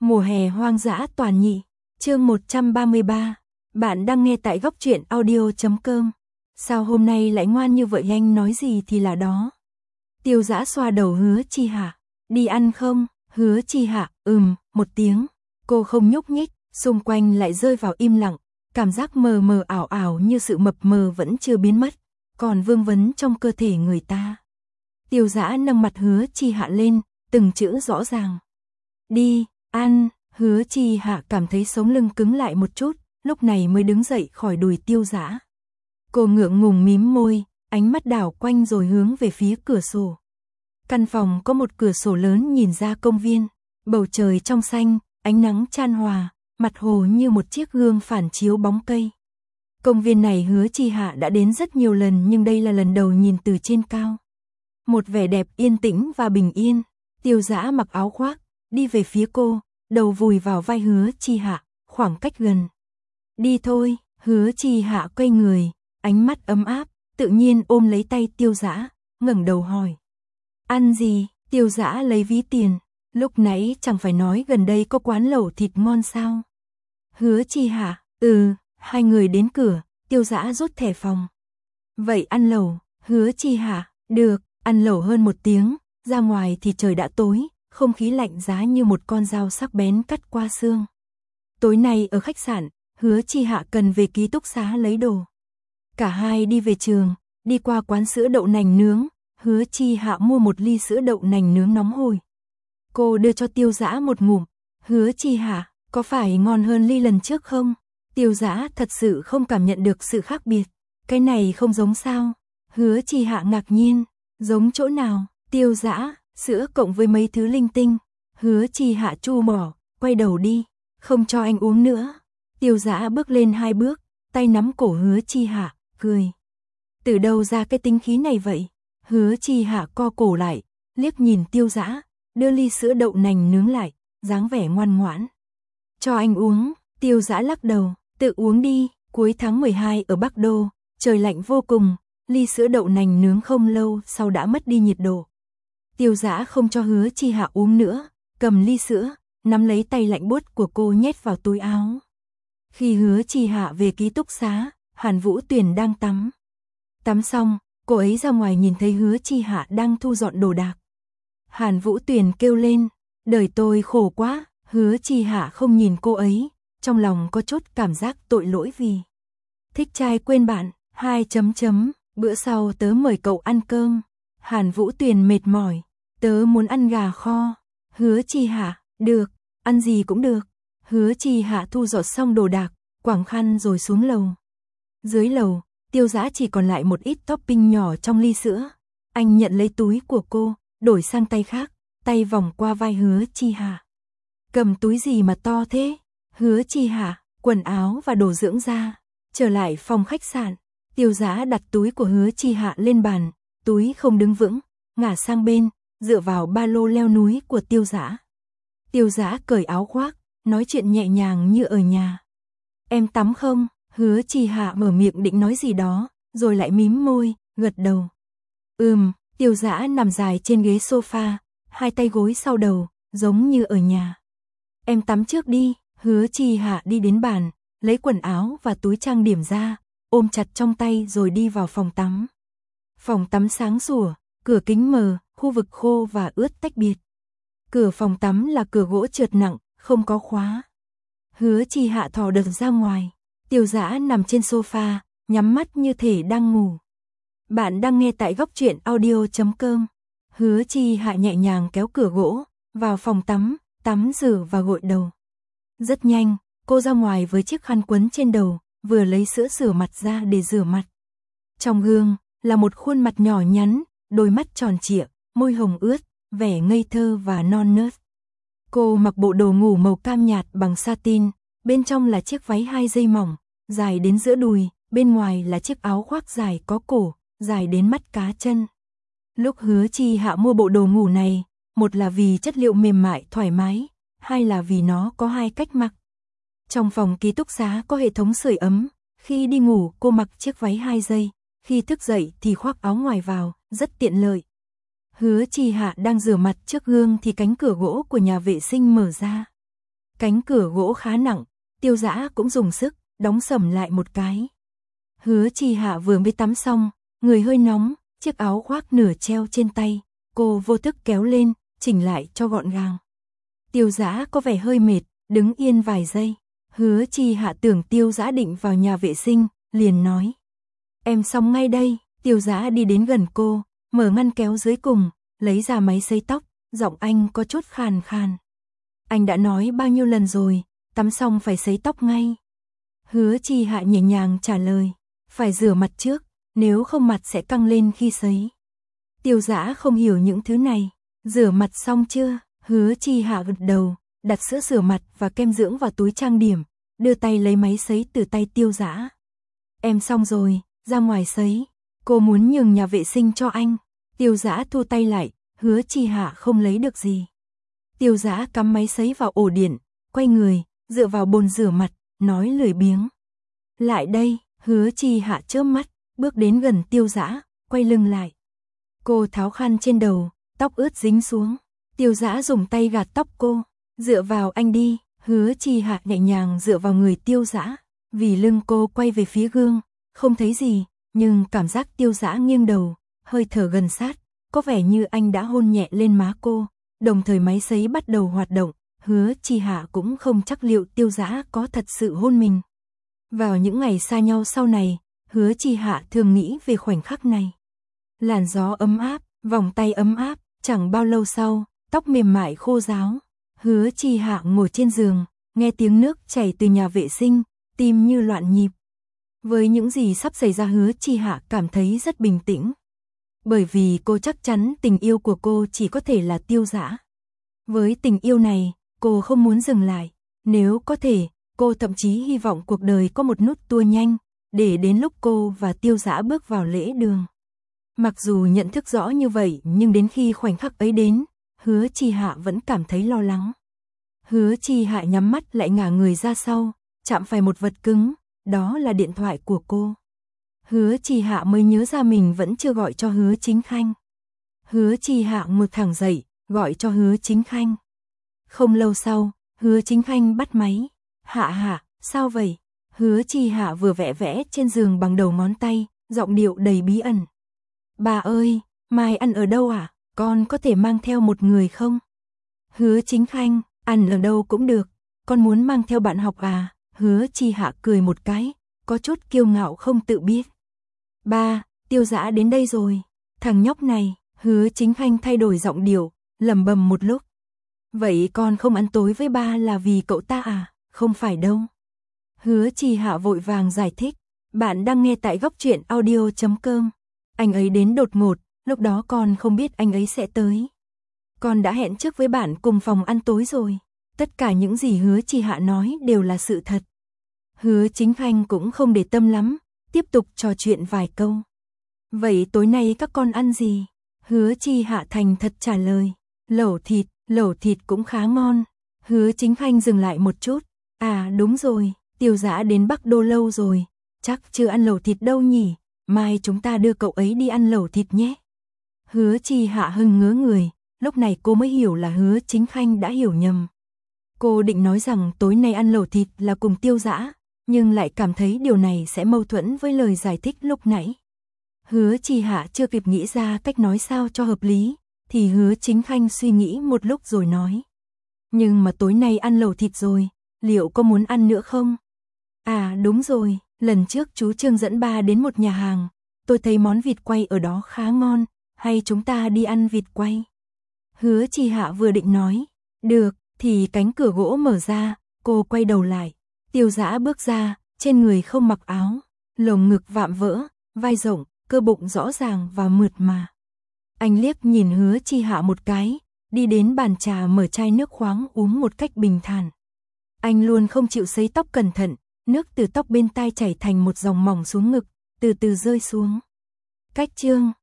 Mùa hè hoang dã toàn nhị, chương 133. Bạn đang nghe tại góc truyện audio.com. Sao hôm nay lại ngoan như vậy, anh nói gì thì là đó. Tiêu Dã xoa đầu Hứa Chi Hạ. Đi ăn không? Hứa Chi Hạ, một tiếng. Cô không nhúc nhích, xung quanh lại rơi vào im lặng. Cảm giác mờ mờ ảo ảo như sự mập mờ vẫn chưa biến mất, còn vương vấn trong cơ thể người ta. Tiêu Dã nâng mặt Hứa Chi Hạ lên, từng chữ rõ ràng. Đi, ăn. Hứa Chi Hạ cảm thấy sống lưng cứng lại một chút, lúc này mới đứng dậy khỏi đùi Tiêu Dã. Cô ngượng ngùng mím môi, ánh mắt đảo quanh rồi hướng về phía cửa sổ. Căn phòng có một cửa sổ lớn nhìn ra công viên, bầu trời trong xanh, ánh nắng chan hòa, mặt hồ như một chiếc gương phản chiếu bóng cây. Công viên này Hứa Chi Hạ đã đến rất nhiều lần nhưng đây là lần đầu nhìn từ trên cao. Một vẻ đẹp yên tĩnh và bình yên. Tiêu Dã mặc áo khoác, đi về phía cô, đầu vùi vào vai Hứa Chi Hạ, khoảng cách gần. Đi thôi. Hứa Chi Hạ quay người, ánh mắt ấm áp, tự nhiên ôm lấy tay Tiêu Dã, ngẩng đầu hỏi. Ăn gì? Tiêu Dã lấy ví tiền. Lúc nãy chẳng phải nói gần đây có quán lẩu thịt ngon sao? Hứa Chi Hạ, hai người đến cửa, Tiêu Dã rút thẻ phòng. Vậy ăn lẩu. Hứa Chi Hạ, được. Ăn lẩu hơn 1 tiếng, ra ngoài thì trời đã tối, không khí lạnh giá như một con dao sắc bén cắt qua xương. Tối nay ở khách sạn, Hứa Chi Hạ cần về ký túc xá lấy đồ. Cả hai đi về trường, đi qua quán sữa đậu nành nướng, Hứa Chi Hạ mua một ly sữa đậu nành nướng nóng hổi. Cô đưa cho Tiêu Dã một ngụm. Hứa Chi Hạ, có phải ngon hơn ly lần trước không? Tiêu Dã thật sự không cảm nhận được sự khác biệt. Cái này không giống sao? Hứa Chi Hạ ngạc nhiên. Giống chỗ nào? Tiêu Dã, sữa cộng với mấy thứ linh tinh. Hứa Chi Hạ chu mỏ, quay đầu đi, không cho anh uống nữa. Tiêu Dã bước lên 2 bước, tay nắm cổ Hứa Chi Hạ, cười. Từ đâu ra cái tính khí này vậy? Hứa Chi Hạ co cổ lại, liếc nhìn Tiêu Dã, đưa ly sữa đậu nành nướng lại, dáng vẻ ngoan ngoãn. Cho anh uống. Tiêu Dã lắc đầu, tự uống đi. Cuối tháng 12 ở Bắc Đô, trời lạnh vô cùng. Ly sữa đậu nành nướng không lâu sau đã mất đi nhiệt độ. Tiêu Dã không cho Hứa Chi Hạ uống nữa, cầm ly sữa, nắm lấy tay lạnh buốt của cô nhét vào túi áo. Khi Hứa Chi Hạ về ký túc xá, Hàn Vũ Tuyền đang tắm. Tắm xong, cô ấy ra ngoài nhìn thấy Hứa Chi Hạ đang thu dọn đồ đạc. Hàn Vũ Tuyền kêu lên, đời tôi khổ quá. Hứa Chi Hạ không nhìn cô ấy, trong lòng có chút cảm giác tội lỗi vì thích trai quên bạn. Bữa sau tớ mời cậu ăn cơm. Hàn Vũ Tuyền mệt mỏi, tớ muốn ăn gà kho. Hứa Chi Hạ, được, ăn gì cũng được. Hứa Chi Hạ thu dọn xong đồ đạc, quàng khăn rồi xuống lầu. Dưới lầu, Tiêu Dã chỉ còn lại một ít topping nhỏ trong ly sữa. Anh nhận lấy túi của cô, đổi sang tay khác, tay vòng qua vai Hứa Chi Hạ. Cầm túi gì mà to thế? Hứa Chi Hạ, quần áo và đồ dưỡng da. Trở lại phòng khách sạn, Tiêu Dã đặt túi của Hứa Chi Hạ lên bàn, túi không đứng vững, ngả sang bên, dựa vào ba lô leo núi của Tiêu Dã. Tiêu Dã cởi áo khoác, nói chuyện nhẹ nhàng như ở nhà. Em tắm không? Hứa Chi Hạ mở miệng định nói gì đó, rồi lại mím môi, gật đầu. Tiêu Dã nằm dài trên ghế sofa, hai tay gối sau đầu, giống như ở nhà. Em tắm trước đi. Hứa Chi Hạ đi đến bàn, lấy quần áo và túi trang điểm ra, ôm chặt trong tay rồi đi vào phòng tắm. Phòng tắm sáng sủa, cửa kính mờ, khu vực khô và ướt tách biệt. Cửa phòng tắm là cửa gỗ trượt nặng, không có khóa. Hứa Chi Hạ thò đầu ra ngoài. Tiêu Dã nằm trên sofa, nhắm mắt như thể đang ngủ. Bạn đang nghe tại góc truyện audio.com. Hứa Chi Hạ nhẹ nhàng kéo cửa gỗ, vào phòng tắm, tắm rửa và gội đầu. Rất nhanh, cô ra ngoài với chiếc khăn quấn trên đầu, vừa lấy sữa rửa mặt ra để rửa mặt. Trong gương là một khuôn mặt nhỏ nhắn, đôi mắt tròn trịa, môi hồng ướt, vẻ ngây thơ và non nớt. Cô mặc bộ đồ ngủ màu cam nhạt bằng satin, bên trong là chiếc váy 2 dây mỏng, dài đến giữa đùi, bên ngoài là chiếc áo khoác dài có cổ, dài đến mắt cá chân. Lúc Hứa Chi Hạ mua bộ đồ ngủ này, một là vì chất liệu mềm mại thoải mái, hai là vì nó có 2 cách mặc. Trong phòng ký túc xá có hệ thống sưởi ấm, khi đi ngủ cô mặc chiếc váy 2 dây, khi thức dậy thì khoác áo ngoài vào, rất tiện lợi. Hứa Chi Hạ đang rửa mặt trước gương thì cánh cửa gỗ của nhà vệ sinh mở ra. Cánh cửa gỗ khá nặng, Tiêu Dã cũng dùng sức, đóng sầm lại một cái. Hứa Chi Hạ vừa mới tắm xong, người hơi nóng, chiếc áo khoác nửa treo trên tay, cô vô thức kéo lên, chỉnh lại cho gọn gàng. Tiêu Dã có vẻ hơi mệt, đứng yên vài giây. Hứa Chi Hạ tưởng Tiêu Dã định vào nhà vệ sinh, liền nói. Em xong ngay đây. Tiêu Dã đi đến gần cô, mở ngăn kéo dưới cùng, lấy ra máy sấy tóc, giọng anh có chút khàn khàn. Anh đã nói bao nhiêu lần rồi, tắm xong phải sấy tóc ngay. Hứa Chi Hạ nhẹ nhàng trả lời, phải rửa mặt trước, nếu không mặt sẽ căng lên khi sấy. Tiêu Dã không hiểu những thứ này, rửa mặt xong chưa? Hứa Chi Hạ gật đầu, đặt sữa rửa mặt và kem dưỡng vào túi trang điểm, đưa tay lấy máy sấy từ tay Tiêu Dã. Em xong rồi, ra ngoài sấy. Cô muốn nhường nhà vệ sinh cho anh. Tiêu Dã thu tay lại, Hứa Chi Hạ không lấy được gì. Tiêu Dã cắm máy sấy vào ổ điện, quay người, dựa vào bồn rửa mặt, nói lười biếng. Lại đây. Hứa Chi Hạ chớp mắt, bước đến gần Tiêu Dã, quay lưng lại. Cô tháo khăn trên đầu, tóc ướt dính xuống. Tiêu Dã dùng tay gạt tóc cô. Dựa vào anh đi. Hứa Chi Hạ nhẹ nhàng dựa vào người Tiêu Dã. Vì lưng cô quay về phía gương, không thấy gì, nhưng cảm giác Tiêu Dã nghiêng đầu, hơi thở gần sát, có vẻ như anh đã hôn nhẹ lên má cô. Đồng thời máy sấy bắt đầu hoạt động, Hứa Chi Hạ cũng không chắc liệu Tiêu Dã có thật sự hôn mình. Vào những ngày xa nhau sau này, Hứa Chi Hạ thường nghĩ về khoảnh khắc này. Làn gió ấm áp, vòng tay ấm áp, chẳng bao lâu sau, tóc mềm mại khô ráo. Hứa Chi Hạ ngồi trên giường, nghe tiếng nước chảy từ nhà vệ sinh, tim như loạn nhịp. Với những gì sắp xảy ra, Hứa Chi Hạ cảm thấy rất bình tĩnh. Bởi vì cô chắc chắn tình yêu của cô chỉ có thể là Tiêu Dã. Với tình yêu này, cô không muốn dừng lại. Nếu có thể, cô thậm chí hy vọng cuộc đời có một nút tua nhanh, để đến lúc cô và Tiêu Dã bước vào lễ đường. Mặc dù nhận thức rõ như vậy, nhưng đến khi khoảnh khắc ấy đến, Hứa Chi Hạ vẫn cảm thấy lo lắng. Hứa Chi Hạ nhắm mắt lại ngả người ra sau, chạm phải một vật cứng, đó là điện thoại của cô. Hứa Chi Hạ mới nhớ ra mình vẫn chưa gọi cho Hứa Chính Khanh. Hứa Chi Hạ ngồi thẳng dậy, gọi cho Hứa Chính Khanh. Không lâu sau, Hứa Chính Khanh bắt máy. Hạ, sao vậy? Hứa Chi Hạ vừa vẽ vẽ trên giường bằng đầu ngón tay, giọng điệu đầy bí ẩn. Bà ơi, mai ăn ở đâu à? Con có thể mang theo một người không? Hứa Chính Khanh, ăn ở đâu cũng được. Con muốn mang theo bạn học à? Hứa Chi Hạ cười một cái, có chút kiêu ngạo không tự biết. Ba, Tiêu Dã đến đây rồi. Thằng nhóc này. Hứa Chính Khanh thay đổi giọng điệu, lẩm bẩm một lúc. Vậy con không ăn tối với ba là vì cậu ta à? Không phải đâu. Hứa Chi Hạ vội vàng giải thích. Bạn đang nghe tại Góc Truyện Audio.com. Anh ấy đến đột ngột, lúc đó con không biết anh ấy sẽ tới. Con đã hẹn trước với bạn cùng phòng ăn tối rồi. Tất cả những gì Hứa Chi Hạ nói đều là sự thật. Hứa Chính Khanh cũng không để tâm lắm, tiếp tục trò chuyện vài câu. Vậy tối nay các con ăn gì? Hứa Chi Hạ thành thật trả lời. Lẩu thịt cũng khá ngon. Hứa Chính Khanh dừng lại một chút. À đúng rồi, Tiêu Dã đến Bắc Đô lâu rồi, chắc chưa ăn lẩu thịt đâu nhỉ, mai chúng ta đưa cậu ấy đi ăn lẩu thịt nhé. Hứa Chi Hạ hưng ngớ người, lúc này cô mới hiểu là Hứa Chính Khanh đã hiểu nhầm. Cô định nói rằng tối nay ăn lẩu thịt là cùng Tiêu Dã, nhưng lại cảm thấy điều này sẽ mâu thuẫn với lời giải thích lúc nãy. Hứa Chi Hạ chưa kịp nghĩ ra cách nói sao cho hợp lý, thì Hứa Chính Khanh suy nghĩ một lúc rồi nói. Nhưng mà tối nay ăn lẩu thịt rồi, liệu có muốn ăn nữa không? À đúng rồi, lần trước chú Trương dẫn ba đến một nhà hàng, tôi thấy món vịt quay ở đó khá ngon, hay chúng ta đi ăn vịt quay? Hứa Chi Hạ vừa định nói, được, thì cánh cửa gỗ mở ra, cô quay đầu lại. Tiêu Dã bước ra, trên người không mặc áo, lồng ngực vạm vỡ, vai rộng, cơ bụng rõ ràng và mượt mà. Anh liếc nhìn Hứa Chi Hạ một cái, đi đến bàn trà mở chai nước khoáng uống một cách bình thản. Anh luôn không chịu sấy tóc cẩn thận, nước từ tóc bên tai chảy thành một dòng mỏng xuống ngực, từ từ rơi xuống. Cách chương